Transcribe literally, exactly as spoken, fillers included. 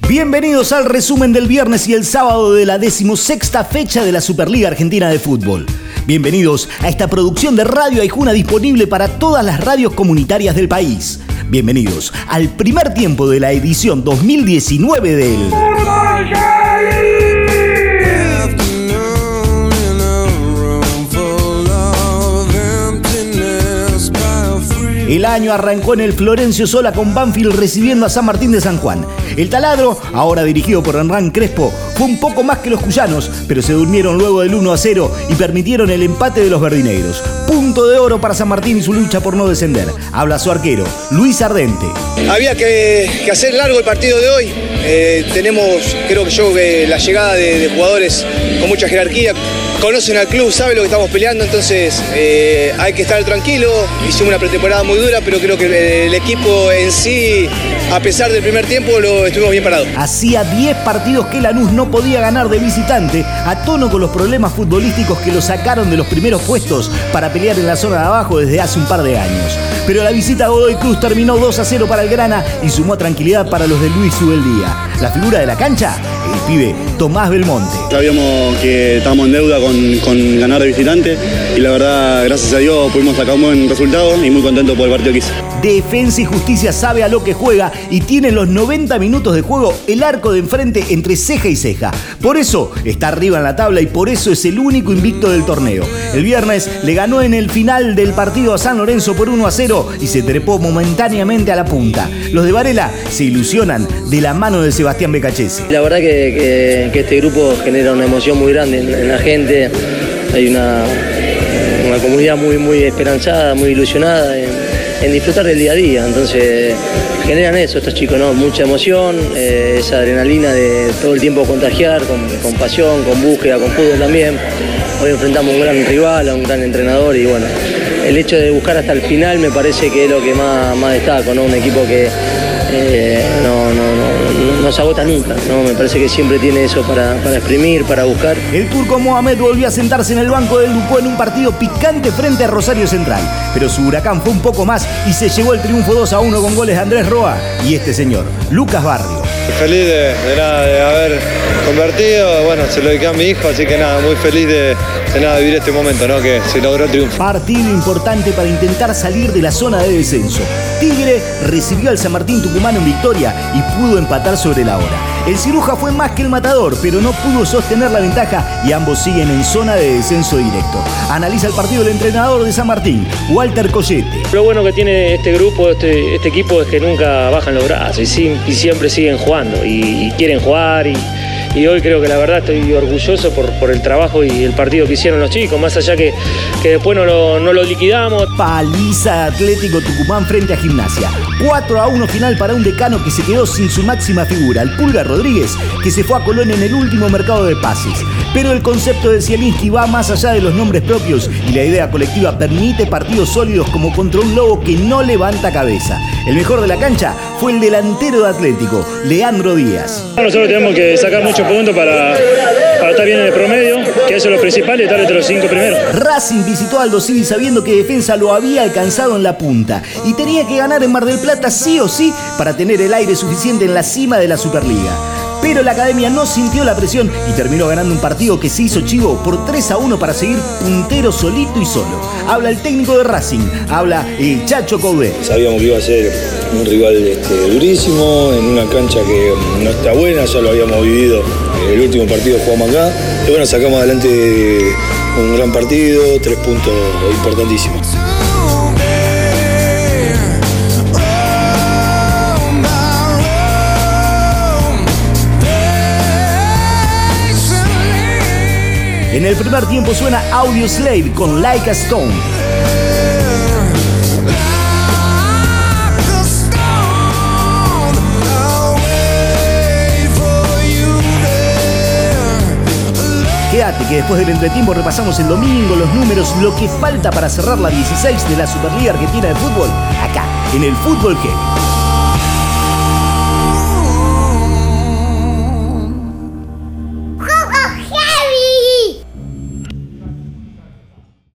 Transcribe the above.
Bienvenidos al resumen del viernes y el sábado de la decimosexta fecha de la Superliga Argentina de Fútbol. Bienvenidos a esta producción de Radio Aijuna disponible para todas las radios comunitarias del país. Bienvenidos al primer tiempo de la edición dos mil diecinueve del... El año arrancó en el Florencio Sola con Banfield recibiendo a San Martín de San Juan. El taladro, ahora dirigido por Hernán Crespo, fue un poco más que los cuyanos, pero se durmieron luego del uno a cero y permitieron el empate de los verdinegros. Punto de oro para San Martín y su lucha por no descender. Habla su arquero, Luis Ardente. Había que, que hacer largo el partido de hoy. Eh, tenemos, creo que yo, que la llegada de, de jugadores con mucha jerarquía. Conocen al club, saben lo que estamos peleando, entonces eh, hay que estar tranquilo. Hicimos una pretemporada muy dura, pero creo que el equipo en sí, a pesar del primer tiempo, lo estuvimos bien parados. Hacía diez partidos que Lanús no podía ganar de visitante, a tono con los problemas futbolísticos que lo sacaron de los primeros puestos para pelear en la zona de abajo desde hace un par de años. Pero la visita a Godoy Cruz terminó dos a cero para el Grana y sumó tranquilidad para los de Luis Ubeldía. La figura de la cancha, el pibe Tomás Belmonte. Sabíamos que estábamos en deuda con, con ganar de visitante y la verdad, gracias a Dios, pudimos sacar un buen resultado y muy contento por el partido que hice. Defensa y Justicia sabe a lo que juega y tiene en los noventa minutos de juego el arco de enfrente entre ceja y ceja. Por eso está arriba en la tabla y por eso es el único invicto del torneo. El viernes le ganó en el final del partido a San Lorenzo por uno a cero y se trepó momentáneamente a la punta. Los de Varela se ilusionan de la mano de Sebastián Becachese. La verdad que, que, que este grupo genera una emoción muy grande en, en la gente. Hay una, una comunidad muy, muy esperanzada, muy ilusionada en, en disfrutar del día a día. Entonces generan eso estos chicos, ¿no? Mucha emoción, eh, esa adrenalina de todo el tiempo contagiar, con, con pasión, con búsqueda, con fútbol también. Hoy enfrentamos a un gran rival, a un gran entrenador y bueno, el hecho de buscar hasta el final me parece que es lo que más, más destaco, ¿no? Un equipo que eh, no, no, no, no se agota nunca, ¿no? Me parece que siempre tiene eso para, para exprimir, para buscar. El turco Mohamed volvió a sentarse en el banco del Dupó en un partido picante frente a Rosario Central, pero su Huracán fue un poco más y se llevó el triunfo dos a uno con goles de Andrés Roa y este señor, Lucas Barrio. Feliz de, de, nada, de haber convertido, bueno, se lo dediqué a mi hijo, así que nada, muy feliz de, de nada, vivir este momento, ¿no? Que se logró el triunfo. Partido importante para intentar salir de la zona de descenso. Tigre recibió al San Martín Tucumán en victoria y pudo empatar sobre la hora. El Ciruja fue más que el matador, pero no pudo sostener la ventaja y ambos siguen en zona de descenso directo. Analiza el partido el entrenador de San Martín, Walter Collete. Lo bueno que tiene este grupo, este, este equipo, es que nunca bajan los brazos y, sí, y siempre siguen jugando y, y quieren jugar y, y hoy creo que la verdad estoy orgulloso por, por el trabajo y el partido que hicieron los chicos, más allá que, que después no lo, no lo liquidamos. Paliza Atlético Tucumán frente a Gimnasia. cuatro a uno final para un Decano que se quedó sin su máxima figura, el Pulga Rodríguez, que se fue a Colón en el último mercado de pases. Pero el concepto de Zielinski va más allá de los nombres propios y la idea colectiva permite partidos sólidos como contra un Lobo que no levanta cabeza. El mejor de la cancha fue el delantero de Atlético, Leandro Díaz. Nosotros tenemos que sacar muchos puntos para, para estar bien en el promedio, que eso es lo principal y estar entre los cinco primeros. Racing visitó a Aldo Civi sabiendo que Defensa lo había alcanzado en la punta y tenía que ganar en Mar del Plata sí o sí para tener el aire suficiente en la cima de la Superliga. Pero la Academia no sintió la presión y terminó ganando un partido que se hizo chivo por tres a uno para seguir puntero solito y solo. Habla el técnico de Racing, habla el Chacho Coudet. Sabíamos que iba a ser un rival este, durísimo, en una cancha que no está buena, ya lo habíamos vivido. El último partido jugamos acá y bueno, sacamos adelante un gran partido, tres puntos importantísimos. En el primer tiempo suena Audioslave con Like a Stone. Quédate que después del entretiempo repasamos el domingo, los números, lo que falta para cerrar la dieciséis de la Superliga Argentina de Fútbol, acá en el Fútbol Heavy.